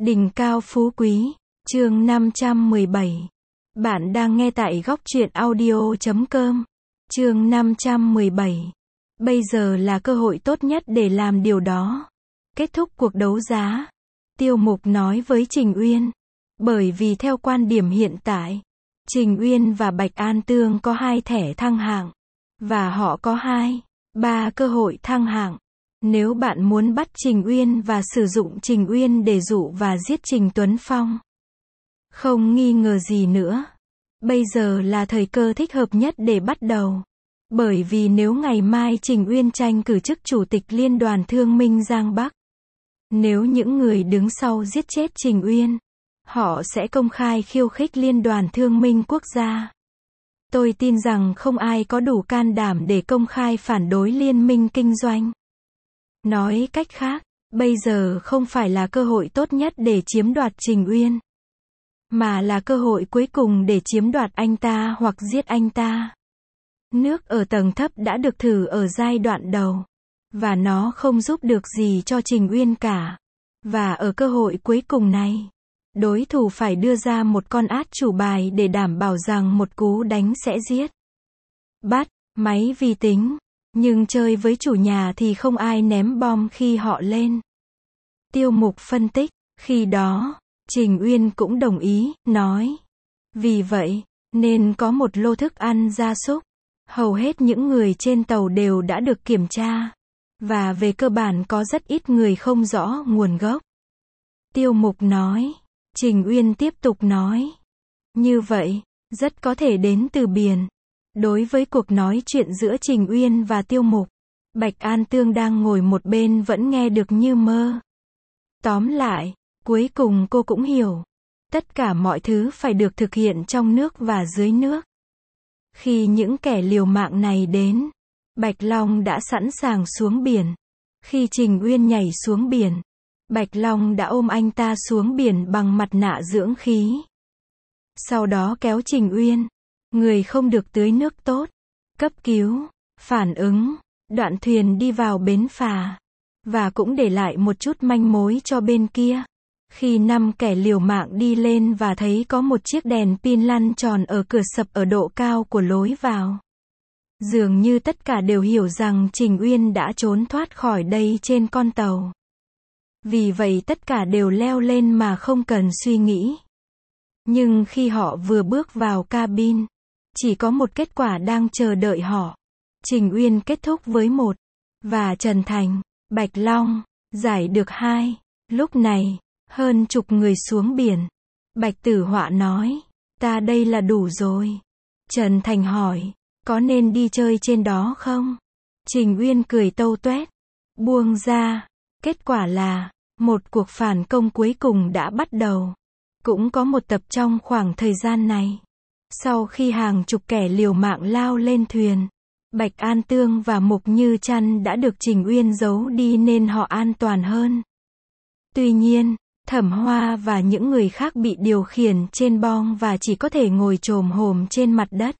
Đỉnh cao phú quý, chương 517. Bạn đang nghe tại góc truyện audio.com. Chương 517. Bây giờ là cơ hội tốt nhất để làm điều đó. Kết thúc cuộc đấu giá. Tiêu Mục nói với Trình Uyên. Bởi vì theo quan điểm hiện tại, Trình Uyên và Bạch An Tương có 2 thẻ thăng hạng. Và họ có 3 cơ hội thăng hạng. Nếu bạn muốn bắt Trình Uyên và sử dụng Trình Uyên để dụ và giết Trình Tuấn Phong, không nghi ngờ gì nữa, bây giờ là thời cơ thích hợp nhất để bắt đầu. Bởi vì nếu ngày mai Trình Uyên tranh cử chức Chủ tịch Liên đoàn Thương minh Giang Bắc, nếu những người đứng sau giết chết Trình Uyên, họ sẽ công khai khiêu khích Liên đoàn Thương minh Quốc gia. Tôi tin rằng không ai có đủ can đảm để công khai phản đối liên minh kinh doanh. Nói cách khác, bây giờ không phải là cơ hội tốt nhất để chiếm đoạt Trình Uyên, mà là cơ hội cuối cùng để chiếm đoạt anh ta hoặc giết anh ta. Nước ở tầng thấp đã được thử ở giai đoạn đầu, và nó không giúp được gì cho Trình Uyên cả. Và ở cơ hội cuối cùng này, đối thủ phải đưa ra một con át chủ bài để đảm bảo rằng một cú đánh sẽ giết. Bắt máy vi tính. Nhưng chơi với chủ nhà thì không ai ném bom khi họ lên. Tiêu Mục phân tích, khi đó, Trình Uyên cũng đồng ý, nói. Vì vậy, nên có một lô thức ăn gia súc. Hầu hết những người trên tàu đều đã được kiểm tra. Và về cơ bản có rất ít người không rõ nguồn gốc. Tiêu Mục nói. Trình Uyên tiếp tục nói. Như vậy, rất có thể đến từ biển. Đối với cuộc nói chuyện giữa Trình Uyên và Tiêu Mục, Bạch An Tương đang ngồi một bên vẫn nghe được như mơ. Tóm lại, cuối cùng cô cũng hiểu. Tất cả mọi thứ phải được thực hiện trong nước và dưới nước. Khi những kẻ liều mạng này đến, Bạch Long đã sẵn sàng xuống biển. Khi Trình Uyên nhảy xuống biển, Bạch Long đã ôm anh ta xuống biển bằng mặt nạ dưỡng khí. Sau đó kéo Trình Uyên, người không được tưới nước tốt, cấp cứu, phản ứng, đoạn thuyền đi vào bến phà, và cũng để lại một chút manh mối cho bên kia. Khi 5 kẻ liều mạng đi lên và thấy có một chiếc đèn pin lăn tròn ở cửa sập ở độ cao của lối vào, dường như tất cả đều hiểu rằng Trình Uyên đã trốn thoát khỏi đây trên con tàu. Vì vậy tất cả đều leo lên mà không cần suy nghĩ. Nhưng khi họ vừa bước vào cabin, chỉ có một kết quả đang chờ đợi họ. Trình Uyên kết thúc với 1, và Trần Thành, Bạch Long, giải được 2. Lúc này, hơn chục người xuống biển. Bạch Tử Họa nói, ta đây là đủ rồi. Trần Thành hỏi, có nên đi chơi trên đó không? Trình Uyên cười tâu tuét, buông ra. Kết quả là, một cuộc phản công cuối cùng đã bắt đầu. Cũng có một tập trong khoảng thời gian này. Sau khi hàng chục kẻ liều mạng lao lên thuyền, Bạch An Tương và Mục Như Trăn đã được Trình Uyên giấu đi nên họ an toàn hơn. Tuy nhiên, Thẩm Hoa và những người khác bị điều khiển trên bong và chỉ có thể ngồi chồm hổm trên mặt đất.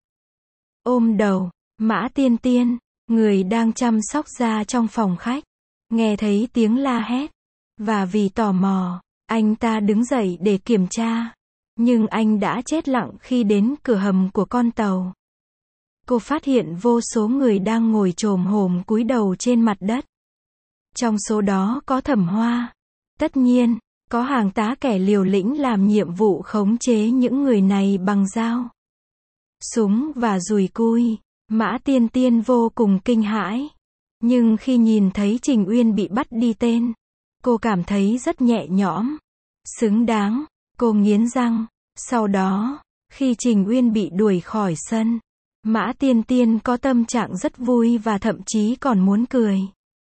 Ôm đầu, Mã Tiên Tiên, người đang chăm sóc da trong phòng khách, nghe thấy tiếng la hét. Và vì tò mò, anh ta đứng dậy để kiểm tra. Nhưng anh đã chết lặng khi đến cửa hầm của con tàu. Cô phát hiện vô số người đang ngồi chồm hổm cúi đầu trên mặt đất. Trong số đó có Thẩm Hoa. Tất nhiên, có hàng tá kẻ liều lĩnh làm nhiệm vụ khống chế những người này bằng dao, súng và dùi cui. Mã Tiên Tiên vô cùng kinh hãi. Nhưng khi nhìn thấy Trình Uyên bị bắt đi tên, cô cảm thấy rất nhẹ nhõm. Xứng đáng, cô nghiến răng. Sau đó, khi Trình Uyên bị đuổi khỏi sân, Mã Tiên Tiên có tâm trạng rất vui và thậm chí còn muốn cười.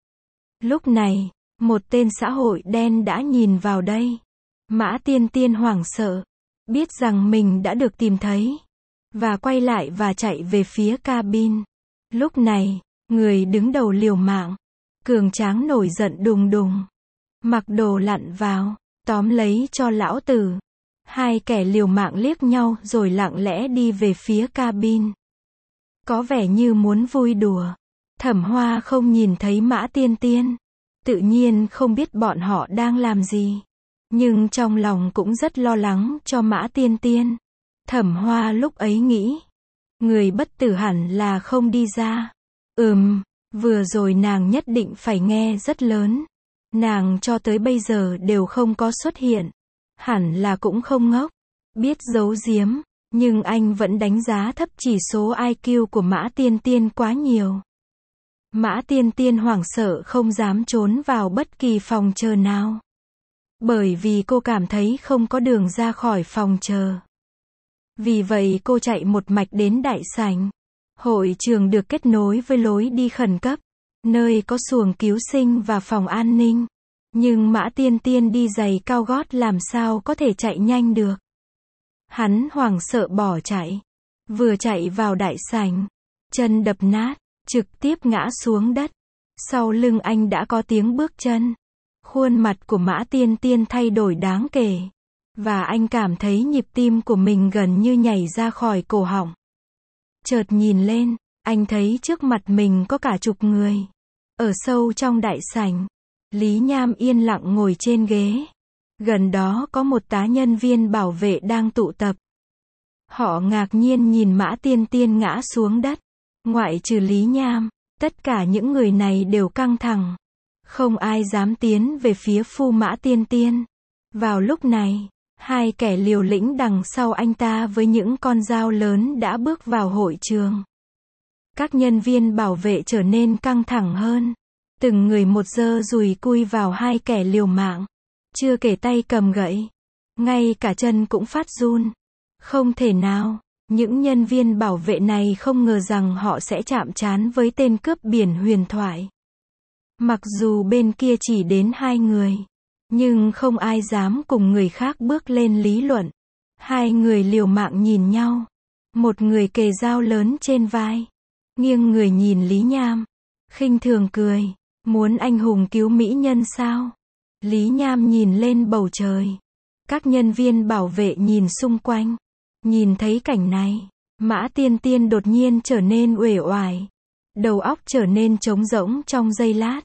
Lúc này, một tên xã hội đen đã nhìn vào đây. Mã Tiên Tiên hoảng sợ, biết rằng mình đã được tìm thấy, và quay lại và chạy về phía cabin. Lúc này, người đứng đầu liều mạng, cường tráng nổi giận đùng đùng, mặc đồ lặn vào, tóm lấy cho lão tử. 2 kẻ liều mạng liếc nhau rồi lặng lẽ đi về phía cabin. Có vẻ như muốn vui đùa. Thẩm Hoa không nhìn thấy Mã Tiên Tiên, tự nhiên không biết bọn họ đang làm gì. Nhưng trong lòng cũng rất lo lắng cho Mã Tiên Tiên. Thẩm Hoa lúc ấy nghĩ, người bất tử hẳn là không đi ra. Vừa rồi nàng nhất định phải nghe rất lớn. Nàng cho tới bây giờ đều không có xuất hiện. Hẳn là cũng không ngốc, biết giấu giếm, nhưng anh vẫn đánh giá thấp chỉ số IQ của Mã Tiên Tiên quá nhiều. Mã Tiên Tiên hoảng sợ không dám trốn vào bất kỳ phòng chờ nào. Bởi vì cô cảm thấy không có đường ra khỏi phòng chờ. Vì vậy cô chạy một mạch đến đại sảnh. Hội trường được kết nối với lối đi khẩn cấp, nơi có xuồng cứu sinh và phòng an ninh. Nhưng Mã Tiên Tiên đi giày cao gót làm sao có thể chạy nhanh được. Hắn hoảng sợ bỏ chạy. Vừa chạy vào đại sảnh, chân đập nát, trực tiếp ngã xuống đất. Sau lưng anh đã có tiếng bước chân. Khuôn mặt của Mã Tiên Tiên thay đổi đáng kể. Và anh cảm thấy nhịp tim của mình gần như nhảy ra khỏi cổ họng. Chợt nhìn lên, anh thấy trước mặt mình có cả chục người. Ở sâu trong đại sảnh, Lý Nham yên lặng ngồi trên ghế. Gần đó có một tá nhân viên bảo vệ đang tụ tập. Họ ngạc nhiên nhìn Mã Tiên Tiên ngã xuống đất. Ngoại trừ Lý Nham, tất cả những người này đều căng thẳng. Không ai dám tiến về phía phu Mã Tiên Tiên. Vào lúc này, hai kẻ liều lĩnh đằng sau anh ta với những con dao lớn đã bước vào hội trường. Các nhân viên bảo vệ trở nên căng thẳng hơn. Từng người một giơ dùi cui vào hai kẻ liều mạng. Chưa kể tay cầm gậy. Ngay cả chân cũng phát run. Không thể nào. Những nhân viên bảo vệ này không ngờ rằng họ sẽ chạm trán với tên cướp biển huyền thoại. Mặc dù bên kia chỉ đến hai người. Nhưng không ai dám cùng người khác bước lên lý luận. Hai người liều mạng nhìn nhau. Một người kề dao lớn trên vai. Nghiêng người nhìn Lý Nham. Khinh thường cười. Muốn anh hùng cứu mỹ nhân sao? Lý Nham nhìn lên bầu trời. Các nhân viên bảo vệ nhìn xung quanh. Nhìn thấy cảnh này, Mã Tiên Tiên đột nhiên trở nên uể oải. Đầu óc trở nên trống rỗng trong giây lát.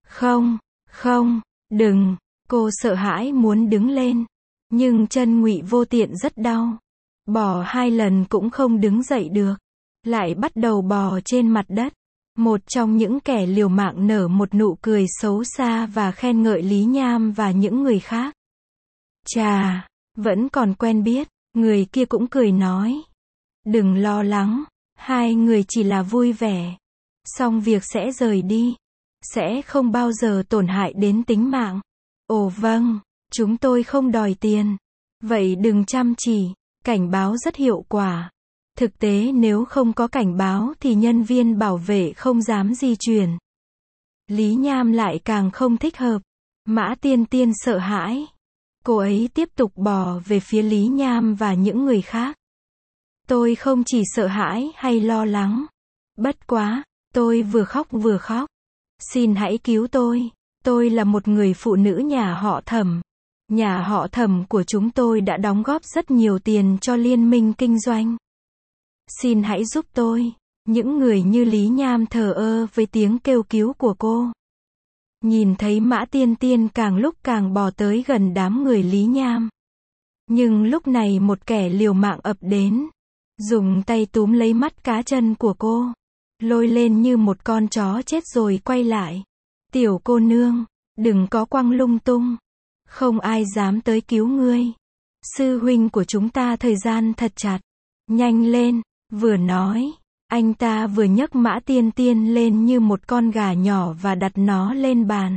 Không, đừng. Cô sợ hãi muốn đứng lên. Nhưng chân Ngụy Vô Tiện rất đau. Bò 2 lần cũng không đứng dậy được. Lại bắt đầu bò trên mặt đất. Một trong những kẻ liều mạng nở một nụ cười xấu xa và khen ngợi Lý Nham và những người khác. Chà, vẫn còn quen biết. Người kia cũng cười nói. Đừng lo lắng. Hai người chỉ là vui vẻ. Xong việc sẽ rời đi. Sẽ không bao giờ tổn hại đến tính mạng. Ồ vâng, chúng tôi không đòi tiền. Vậy đừng chăm chỉ. Cảnh báo rất hiệu quả. Thực tế nếu không có cảnh báo thì nhân viên bảo vệ không dám di chuyển. Lý Nham lại càng không thích hợp. Mã Tiên Tiên sợ hãi. Cô ấy tiếp tục bò về phía Lý Nham và những người khác. Tôi không chỉ sợ hãi hay lo lắng. Bất quá, tôi vừa khóc vừa khóc. Xin hãy cứu tôi. Tôi là một người phụ nữ nhà họ Thẩm. Nhà họ Thẩm của chúng tôi đã đóng góp rất nhiều tiền cho liên minh kinh doanh. Xin hãy giúp tôi. Những người như Lý Nham thờ ơ với tiếng kêu cứu của cô. Nhìn thấy Mã Tiên Tiên càng lúc càng bò tới gần đám người Lý Nham. Nhưng lúc này một kẻ liều mạng ập đến. Dùng tay túm lấy mắt cá chân của cô. Lôi lên như một con chó chết rồi quay lại. Tiểu cô nương, đừng có quăng lung tung. Không ai dám tới cứu ngươi. Sư huynh của chúng ta thời gian thật chặt. Nhanh lên, vừa nói. Anh ta vừa nhấc Mã Tiên Tiên lên như một con gà nhỏ và đặt nó lên bàn.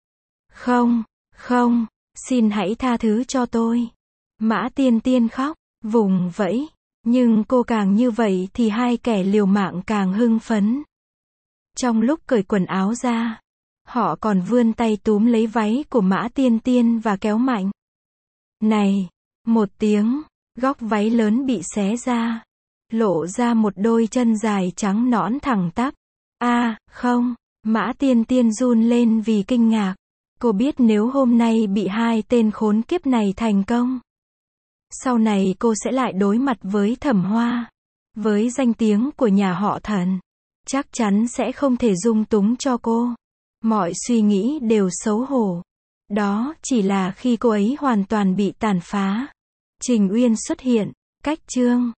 Không, xin hãy tha thứ cho tôi. Mã Tiên Tiên khóc, vùng vẫy. Nhưng cô càng như vậy thì hai kẻ liều mạng càng hưng phấn. Trong lúc cởi quần áo ra, họ còn vươn tay túm lấy váy của Mã Tiên Tiên và kéo mạnh. Này, một tiếng, góc váy lớn bị xé ra. Lộ ra một đôi chân dài trắng nõn thẳng tắp. Không, Mã Tiên Tiên run lên vì kinh ngạc. Cô biết nếu hôm nay bị hai tên khốn kiếp này thành công, sau này cô sẽ lại đối mặt với Thẩm Hoa. Với danh tiếng của nhà họ Thần, chắc chắn sẽ không thể dung túng cho cô. Mọi suy nghĩ đều xấu hổ. Đó chỉ là khi cô ấy hoàn toàn bị tàn phá. Trình Uyên xuất hiện. Cách chương